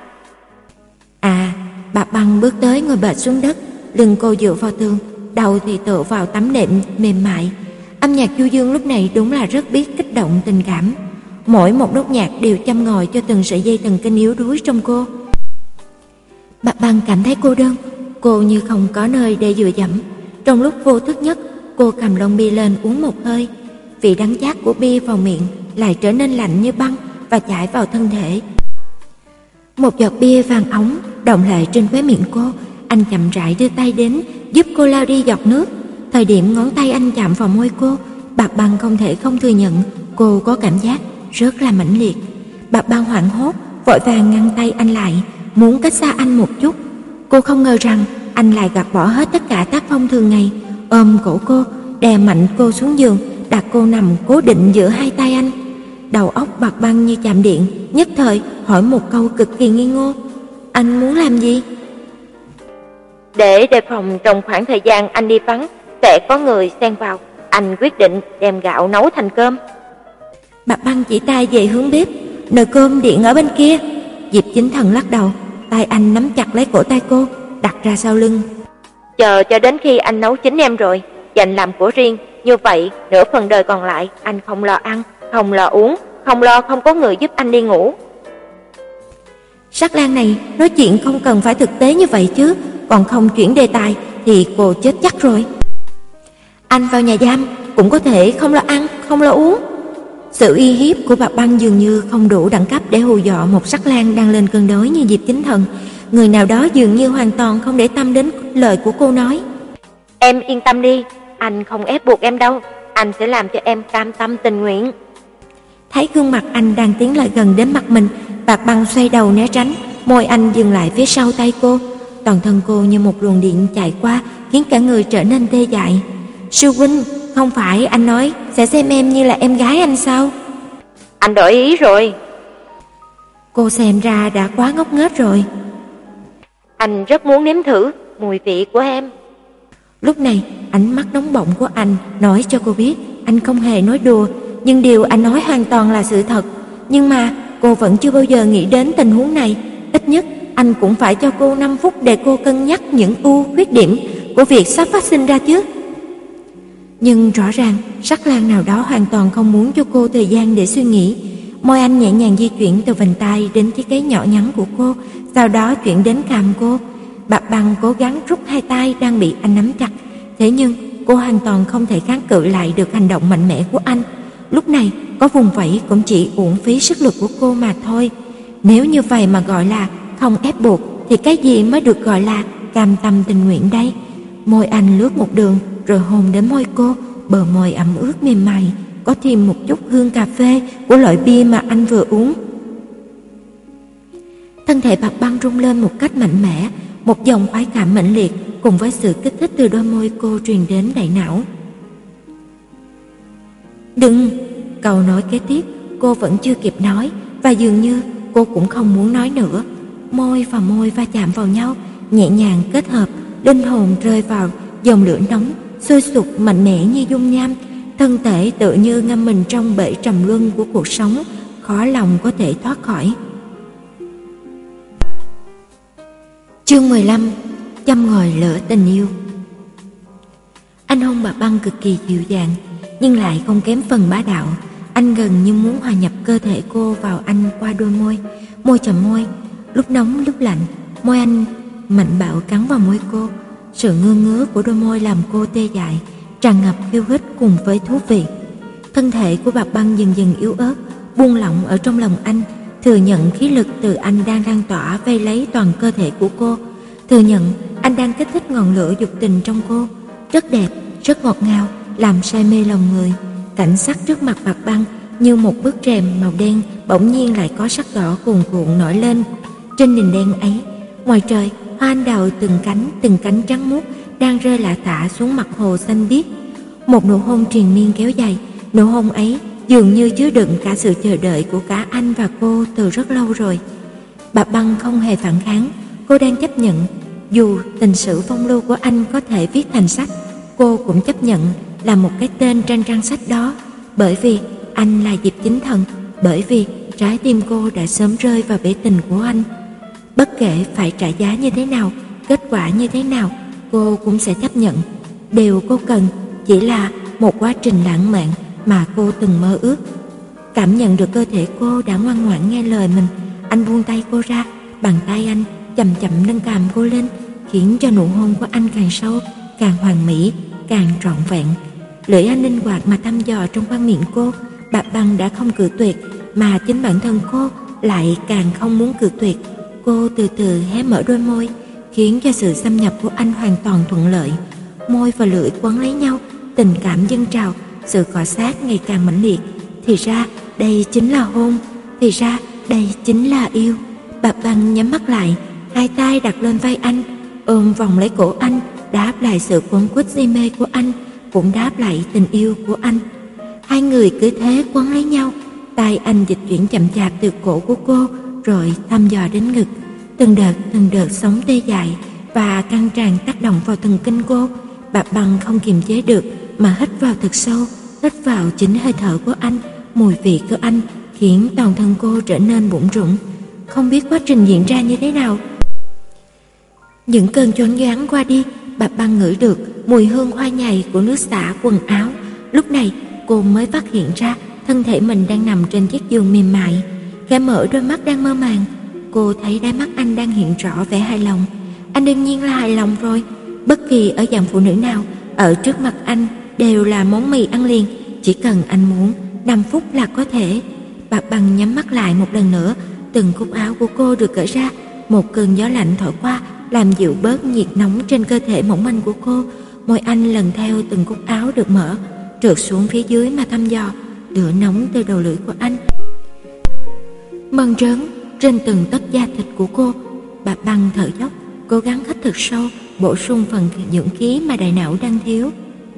Speaker 1: À, bà Băng bước tới ngồi bệt xuống đất, lưng cô dựa vào tường, đầu thì tựa vào tấm nệm mềm mại. Âm nhạc du dương lúc này đúng là rất biết kích động tình cảm. Mỗi một nốt nhạc đều châm ngòi cho từng sợi dây thần kinh yếu đuối trong cô. Bà Băng cảm thấy cô đơn, cô như không có nơi để dựa dẫm. Trong lúc vô thức nhất, cô cầm lon bia lên uống một hơi. Vị đắng chát của bia vào miệng lại trở nên lạnh như băng và chảy vào thân thể. Một giọt bia vàng óng đọng lại trên khóe miệng cô. Anh chậm rãi đưa tay đến giúp cô lau đi giọt nước. Thời điểm ngón tay anh chạm vào môi cô, bà Băng không thể không thừa nhận cô có cảm giác rất là mãnh liệt. Bà Băng hoảng hốt, vội vàng ngăn tay anh lại, muốn cách xa anh một chút. Cô không ngờ rằng anh lại gạt bỏ hết tất cả tác phong thường ngày, ôm cổ cô, đè mạnh cô xuống giường, đặt cô nằm cố định giữa hai tay anh. Đầu óc bà Băng như chạm điện, nhất thời hỏi một câu cực kỳ nghi ngô: "Anh muốn làm gì?"
Speaker 2: "Để đề phòng trong khoảng thời gian anh đi vắng sẽ có người xen vào, anh quyết định đem gạo nấu thành cơm."
Speaker 1: Bà Băng chỉ tay về hướng bếp. "Nồi cơm điện ở bên kia." Diệp Chính Thần lắc đầu, tay anh nắm chặt lấy cổ tay cô, đặt ra sau lưng.
Speaker 2: "Chờ cho đến khi anh nấu chín em rồi, dành làm của riêng, như vậy nửa phần đời còn lại anh không lo ăn, không lo uống, không lo không có người giúp anh đi ngủ."
Speaker 1: Sắc lang này nói chuyện không cần phải thực tế như vậy chứ, còn không chuyển đề tài thì cô chết chắc rồi. Anh vào nhà giam cũng có thể không lo ăn, không lo uống. Sự uy hiếp của bà Băng dường như không đủ đẳng cấp để hù dọa một sắc lang đang lên cơn đói như Diệp Chính Thần. Người nào đó dường như hoàn toàn không để tâm đến lời của cô nói.
Speaker 2: "Em yên tâm đi, anh không ép buộc em đâu, anh sẽ làm cho em cam tâm tình nguyện."
Speaker 1: Thấy gương mặt anh đang tiến lại gần đến mặt mình, bà Băng xoay đầu né tránh, môi anh dừng lại phía sau tay cô. Toàn thân cô như một luồng điện chạy qua, khiến cả người trở nên tê dại. "Sư huynh, không phải anh nói sẽ xem em như là em gái anh sao?"
Speaker 2: "Anh đổi ý rồi."
Speaker 1: Cô xem ra đã quá ngốc nghếch rồi.
Speaker 2: Anh rất muốn nếm thử mùi vị của em.
Speaker 1: Lúc này, ánh mắt nóng bỏng của anh nói cho cô biết anh không hề nói đùa, nhưng điều anh nói hoàn toàn là sự thật. Nhưng mà cô vẫn chưa bao giờ nghĩ đến tình huống này. Ít nhất anh cũng phải cho cô năm phút để cô cân nhắc những ưu khuyết điểm của việc sắp phát sinh ra chứ. Nhưng rõ ràng sắc lang nào đó hoàn toàn không muốn cho cô thời gian để suy nghĩ. Môi anh nhẹ nhàng di chuyển từ vành tai đến chiếc gáy nhỏ nhắn của cô, sau đó chuyển đến cằm cô. Bạch Băng cố gắng rút hai tay đang bị anh nắm chặt, thế nhưng cô hoàn toàn không thể kháng cự lại được hành động mạnh mẽ của anh. Lúc này có vùng vẫy cũng chỉ uổng phí sức lực của cô mà thôi. Nếu như vậy mà gọi là không ép buộc thì cái gì mới được gọi là cam tâm tình nguyện đây? Môi anh lướt một đường rồi hôn đến môi cô, bờ môi ẩm ướt mềm mại, có thêm một chút hương cà phê của loại bia mà anh vừa uống. Thân thể Bạch Băng rung lên một cách mạnh mẽ, một dòng khoái cảm mãnh liệt cùng với sự kích thích từ đôi môi cô truyền đến đại não. Đừng! Câu nói kế tiếp cô vẫn chưa kịp nói, và dường như cô cũng không muốn nói nữa. Môi và môi va chạm vào nhau, nhẹ nhàng kết hợp, linh hồn rơi vào dòng lửa nóng, sôi sục mạnh mẽ như dung nham. Thân thể tự như ngâm mình trong bể trầm luân của cuộc sống, khó lòng có thể thoát khỏi. Chương mười lăm. Châm ngòi lửa tình yêu. Anh hôn Bạch Băng cực kỳ dịu dàng, nhưng lại không kém phần bá đạo. Anh gần như muốn hòa nhập cơ thể cô vào anh qua đôi môi, môi chạm môi, lúc nóng lúc lạnh. Môi anh mạnh bạo cắn vào môi cô. Sự ngơ ngứa của đôi môi làm cô tê dại, tràn ngập khiêu khích cùng với thú vị. Thân thể của Bạch Băng dần dần yếu ớt, buông lỏng ở trong lòng anh, thừa nhận khí lực từ anh đang lan tỏa vây lấy toàn cơ thể của cô, thừa nhận anh đang kích thích ngọn lửa dục tình trong cô. Rất đẹp, rất ngọt ngào, làm say mê lòng người. Cảnh sắc trước mặt Bạch Băng như một bức rèm màu đen, bỗng nhiên lại có sắc đỏ cuồn cuộn nổi lên. Trên nền đen ấy, ngoài trời, hoa anh đào từng cánh từng cánh trắng muốt đang rơi lả tả xuống mặt hồ xanh biếc. Một nụ hôn triền miên kéo dài, nụ hôn ấy dường như chứa đựng cả sự chờ đợi của cả anh và cô từ rất lâu rồi. Bạch Băng không hề phản kháng, cô đang chấp nhận. Dù tình sử phong lưu của anh có thể viết thành sách, cô cũng chấp nhận là một cái tên trên trang sách đó, bởi vì anh là Diệp Chính Thần, bởi vì trái tim cô đã sớm rơi vào bể tình của anh. Bất kể phải trả giá như thế nào, kết quả như thế nào, cô cũng sẽ chấp nhận. Điều cô cần chỉ là một quá trình lãng mạn mà cô từng mơ ước. Cảm nhận được cơ thể cô đã ngoan ngoãn nghe lời mình, anh buông tay cô ra, bàn tay anh chậm chậm nâng cằm cô lên, khiến cho nụ hôn của anh càng sâu, càng hoàn mỹ, càng trọn vẹn. Lưỡi anh linh hoạt mà thăm dò trong khoang miệng cô. Bạch Băng đã không cự tuyệt, mà chính bản thân cô lại càng không muốn cự tuyệt. Cô từ từ hé mở đôi môi, khiến cho sự xâm nhập của anh hoàn toàn thuận lợi. Môi và lưỡi quấn lấy nhau, tình cảm dâng trào, sự cọ sát ngày càng mãnh liệt. Thì ra đây chính là hôn, thì ra đây chính là yêu. Bạch Băng nhắm mắt lại, hai tay đặt lên vai anh, ôm vòng lấy cổ anh, đáp lại sự quấn quýt si mê của anh, cũng đáp lại tình yêu của anh. Hai người cứ thế quấn lấy nhau, tay anh dịch chuyển chậm chạp từ cổ của cô, rồi thăm dò đến ngực. Từng đợt từng đợt sóng tê dại và căng tràn tác động vào thần kinh cô. Bạch Băng không kiềm chế được mà hít vào thật sâu, hít vào chính hơi thở của anh. Mùi vị của anh khiến toàn thân cô trở nên bủn rủn. Không biết quá trình diễn ra như thế nào. Những cơn choáng váng qua đi, Bạch Băng ngửi được mùi hương hoa nhài của nước xả quần áo. Lúc này cô mới phát hiện ra thân thể mình đang nằm trên chiếc giường mềm mại. Khẽ mở đôi mắt đang mơ màng, cô thấy đáy mắt anh đang hiện rõ vẻ hài lòng. Anh đương nhiên là hài lòng rồi. Bất kỳ ở dạng phụ nữ nào ở trước mặt anh đều là món mì ăn liền, chỉ cần anh muốn, năm phút là có thể. Bạch Băng nhắm mắt lại một lần nữa, từng cúc áo của cô được cởi ra, một cơn gió lạnh thổi qua làm dịu bớt nhiệt nóng trên cơ thể mỏng manh của cô. Môi anh lần theo từng cúc áo được mở, trượt xuống phía dưới mà thăm dò. Lửa nóng từ đầu lưỡi của anh mơn trớn trên từng tấc da thịt của cô. Bạch Băng thở dốc, cố gắng hít thật sâu, bổ sung phần dưỡng khí mà đại não đang thiếu.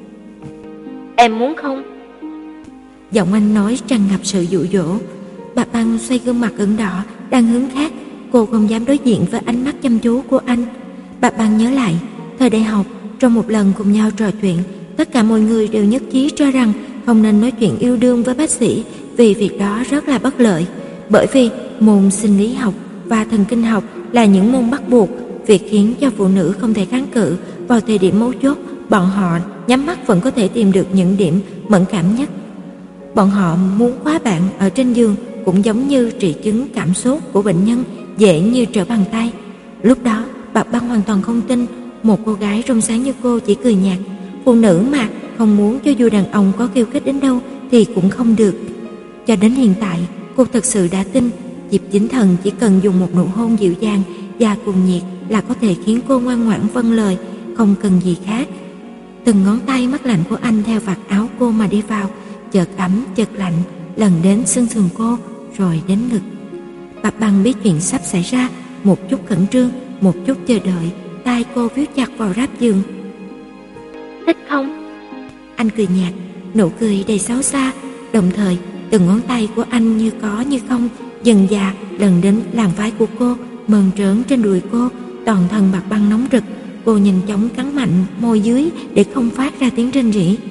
Speaker 2: Em muốn không?
Speaker 1: Giọng anh nói tràn ngập sự dụ dỗ. Bạch Băng xoay gương mặt ửng đỏ, đang hướng khác, cô không dám đối diện với ánh mắt chăm chú của anh. Bạc Băng nhớ lại, thời đại học, trong một lần cùng nhau trò chuyện, tất cả mọi người đều nhất trí cho rằng không nên nói chuyện yêu đương với bác sĩ vì việc đó rất là bất lợi. Bởi vì môn sinh lý học và thần kinh học là những môn bắt buộc, việc khiến cho phụ nữ không thể kháng cự vào thời điểm mấu chốt, bọn họ nhắm mắt vẫn có thể tìm được những điểm mẫn cảm nhất. Bọn họ muốn khóa bạn ở trên giường cũng giống như triệu chứng cảm sốt của bệnh nhân, dễ như trở bàn tay. Lúc đó, Bạc Băng hoàn toàn không tin một cô gái trong sáng như cô chỉ cười nhạt. Phụ nữ mà, không muốn cho dù đàn ông có khiêu khích đến đâu thì cũng không được. Cho đến hiện tại, cô thật sự đã tin Diệp Chính Thần chỉ cần dùng một nụ hôn dịu dàng và cuồng nhiệt là có thể khiến cô ngoan ngoãn vâng lời, không cần gì khác. Từng ngón tay mát lạnh của anh theo vạt áo cô mà đi vào, chợt ấm chợt lạnh, lần đến xương sườn cô, rồi đến ngực. Bạc Băng biết chuyện sắp xảy ra, một chút khẩn trương, một chút chờ đợi, tay cô víu chặt vào ráp giường.
Speaker 2: Thích không?
Speaker 1: Anh cười nhạt, nụ cười đầy xấu xa, đồng thời từng ngón tay của anh như có như không, dần dà lần đến làn váy của cô, mơn trớn trên đùi cô, toàn thân Bạc Băng nóng rực. Cô nhanh chóng cắn mạnh môi dưới để không phát ra tiếng rên rỉ.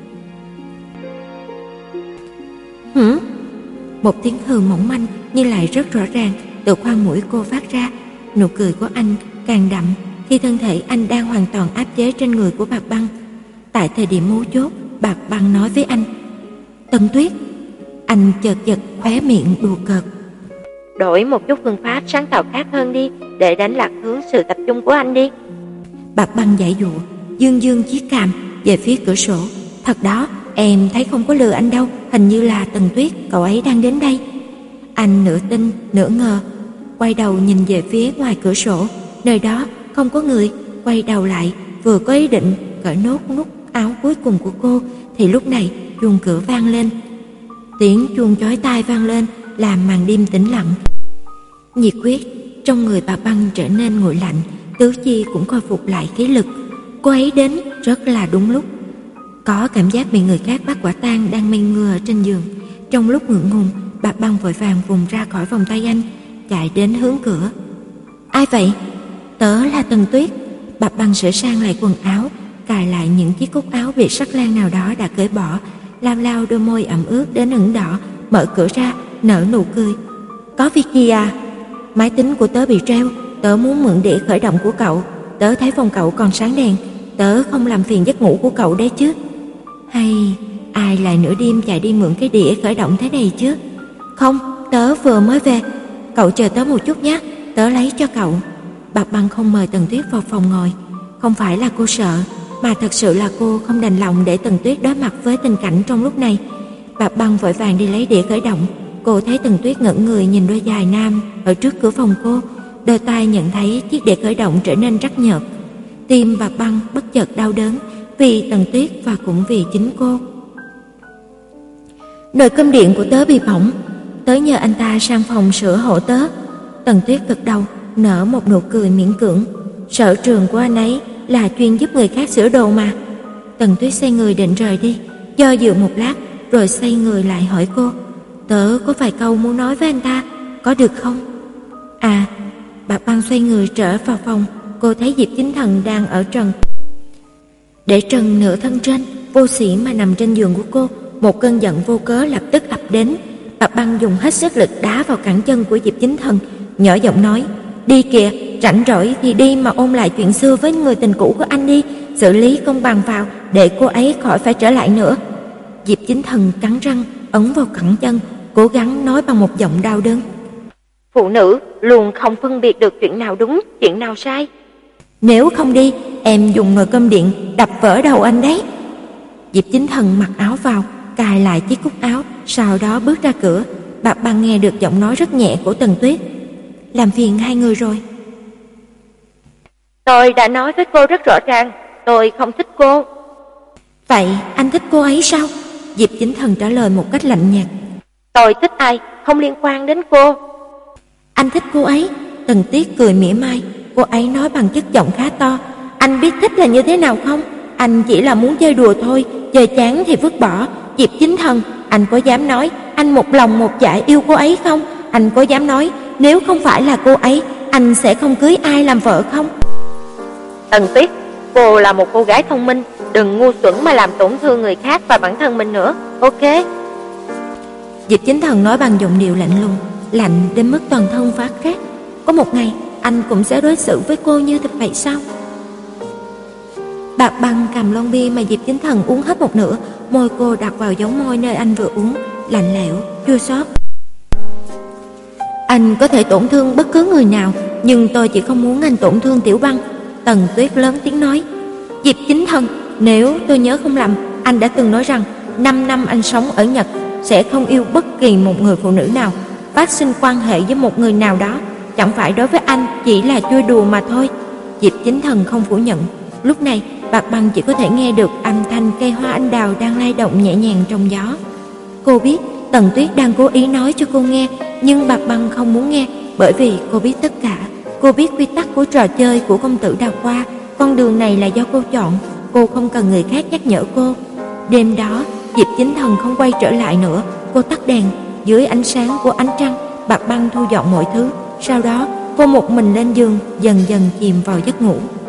Speaker 1: Hử? Một tiếng hừ mỏng manh nhưng lại rất rõ ràng từ khoang mũi cô phát ra. Nụ cười của anh càng đậm khi thân thể anh đang hoàn toàn áp chế trên người của Bạc Băng. Tại thời điểm mấu chốt, Bạc Băng nói với anh: Tần Tuyết. Anh chợt giật khóe miệng đùa cợt.
Speaker 2: Đổi một chút phương pháp sáng tạo khác hơn đi, để đánh lạc hướng sự tập trung của anh đi.
Speaker 1: Bạc Băng giãy giụa, dương dương chiếc cằm về phía cửa sổ. Thật đó, em thấy không có lừa anh đâu, hình như là Tần Tuyết, cậu ấy đang đến đây. Anh nửa tin nửa ngờ, quay đầu nhìn về phía ngoài cửa sổ, nơi đó không có người. Quay đầu lại, vừa có ý định cởi nốt nút áo cuối cùng của cô, thì lúc này chuông cửa vang lên. Tiếng chuông chói tai vang lên làm màn đêm tĩnh lặng. Nhiệt huyết trong người Bạc Băng trở nên nguội lạnh, tứ chi cũng khôi phục lại khí lực. Cô ấy đến rất là đúng lúc. Có cảm giác bị người khác bắt quả tang đang mây ngừa trên giường. Trong lúc ngượng ngùng, Bạc Băng vội vàng vùng ra khỏi vòng tay anh, chạy đến hướng cửa. Ai vậy? Tớ là Tần Tuyết. Bạc Băng sửa sang lại quần áo, cài lại những chiếc cúc áo bị sắc lan nào đó đã cởi bỏ, lau lau đôi môi ẩm ướt đến ửng đỏ, mở cửa ra, nở nụ cười. Có việc gì à? Máy tính của tớ bị treo, tớ muốn mượn đĩa khởi động của cậu. Tớ thấy phòng cậu còn sáng đèn, tớ không làm phiền giấc ngủ của cậu đấy chứ? Hay ai lại nửa đêm chạy đi mượn cái đĩa khởi động thế này chứ? Không, tớ vừa mới về. Cậu chờ tớ một chút nhé, tớ lấy cho cậu. Bạc Băng không mời Tần Tuyết vào phòng ngồi. Không phải là cô sợ, mà thật sự là cô không đành lòng để Tần Tuyết đối mặt với tình cảnh trong lúc này. Bạc Băng vội vàng đi lấy đĩa khởi động. Cô thấy Tần Tuyết ngẩn người nhìn đôi giày nam ở trước cửa phòng cô, đôi tai nhận thấy chiếc đĩa khởi động trở nên trắc nhợt. Tim Bạc Băng bất chợt đau đớn vì Tần Tuyết và cũng vì chính cô. Nồi cơm điện của tớ bị bỏng, tớ nhờ anh ta sang phòng sửa hộ tớ. Tần Tuyết gật đầu, nở một nụ cười miễn cưỡng. Sở trường của anh ấy là chuyên giúp người khác sửa đồ mà. Tần Tuyết xoay người định rời đi, do dự một lát rồi xoay người lại hỏi cô: Tớ có vài câu muốn nói với anh ta, có được không? À. Bạc Băng xoay người trở vào phòng. Cô thấy Diệp Chính Thần đang ở trần, để trần nửa thân trên, vô sĩ mà nằm trên giường của cô. Một cơn giận vô cớ lập tức ập đến. Bạc Băng dùng hết sức lực đá vào cẳng chân của Diệp Chính Thần, nhỏ giọng nói: Đi kìa, rảnh rỗi thì đi mà ôn lại chuyện xưa với người tình cũ của anh đi, xử lý công bằng vào để cô ấy khỏi phải trở lại nữa. Diệp Chính Thần cắn răng ấn vào cẳng chân, cố gắng nói bằng một giọng đau đớn:
Speaker 2: Phụ nữ luôn không phân biệt được chuyện nào đúng, chuyện nào sai.
Speaker 1: Nếu không đi, em dùng nồi cơm điện đập vỡ đầu anh đấy. Diệp Chính Thần mặc áo vào, cài lại chiếc cúc áo, sau đó bước ra cửa. Bạc Băng nghe được giọng nói rất nhẹ của Tần Tuyết: Làm phiền hai người rồi.
Speaker 2: Tôi đã nói với cô rất rõ ràng, tôi không thích cô.
Speaker 1: Vậy anh thích cô ấy sao? Diệp Chính Thần trả lời một cách lạnh nhạt.
Speaker 2: Tôi thích ai không liên quan đến cô.
Speaker 1: Anh thích cô ấy? Tần Tuyết cười mỉa mai. Cô ấy nói bằng chất giọng khá to. Anh biết thích là như thế nào không? Anh chỉ là muốn chơi đùa thôi, chơi chán thì vứt bỏ. Diệp Chính Thần, anh có dám nói anh một lòng một dạ yêu cô ấy không? Anh có dám nói nếu không phải là cô ấy, anh sẽ không cưới ai làm vợ không?
Speaker 2: Tần Tuyết, cô là một cô gái thông minh, đừng ngu xuẩn mà làm tổn thương người khác và bản thân mình nữa, ok?
Speaker 1: Diệp Chính Thần nói bằng giọng điệu lạnh lùng, lạnh đến mức toàn thân phát rét. Có một ngày, anh cũng sẽ đối xử với cô như vậy sao? Bạc Băng cầm lon bia mà Diệp Chính Thần uống hết một nửa, môi cô đặt vào dấu môi nơi anh vừa uống, lạnh lẽo, chua xót. Anh có thể tổn thương bất cứ người nào, nhưng tôi chỉ không muốn anh tổn thương Tiểu Băng. Tần Tuyết lớn tiếng nói. Diệp Chính Thần, nếu tôi nhớ không lầm, anh đã từng nói rằng năm năm anh sống ở Nhật sẽ không yêu bất kỳ một người phụ nữ nào. Phát sinh quan hệ với một người nào đó chẳng phải đối với anh chỉ là chơi đùa mà thôi. Diệp Chính Thần không phủ nhận. Lúc này Bạc Băng chỉ có thể nghe được âm thanh cây hoa anh đào đang lay động nhẹ nhàng trong gió. Cô biết Tần Tuyết đang cố ý nói cho cô nghe, nhưng Bạc Băng không muốn nghe, bởi vì cô biết tất cả. Cô biết quy tắc của trò chơi của công tử Đào Hoa, con đường này là do cô chọn, cô không cần người khác nhắc nhở cô. Đêm đó, Diệp Chính Thần không quay trở lại nữa, cô tắt đèn, dưới ánh sáng của ánh trăng, Bạc Băng thu dọn mọi thứ, sau đó cô một mình lên giường, dần dần chìm vào giấc ngủ.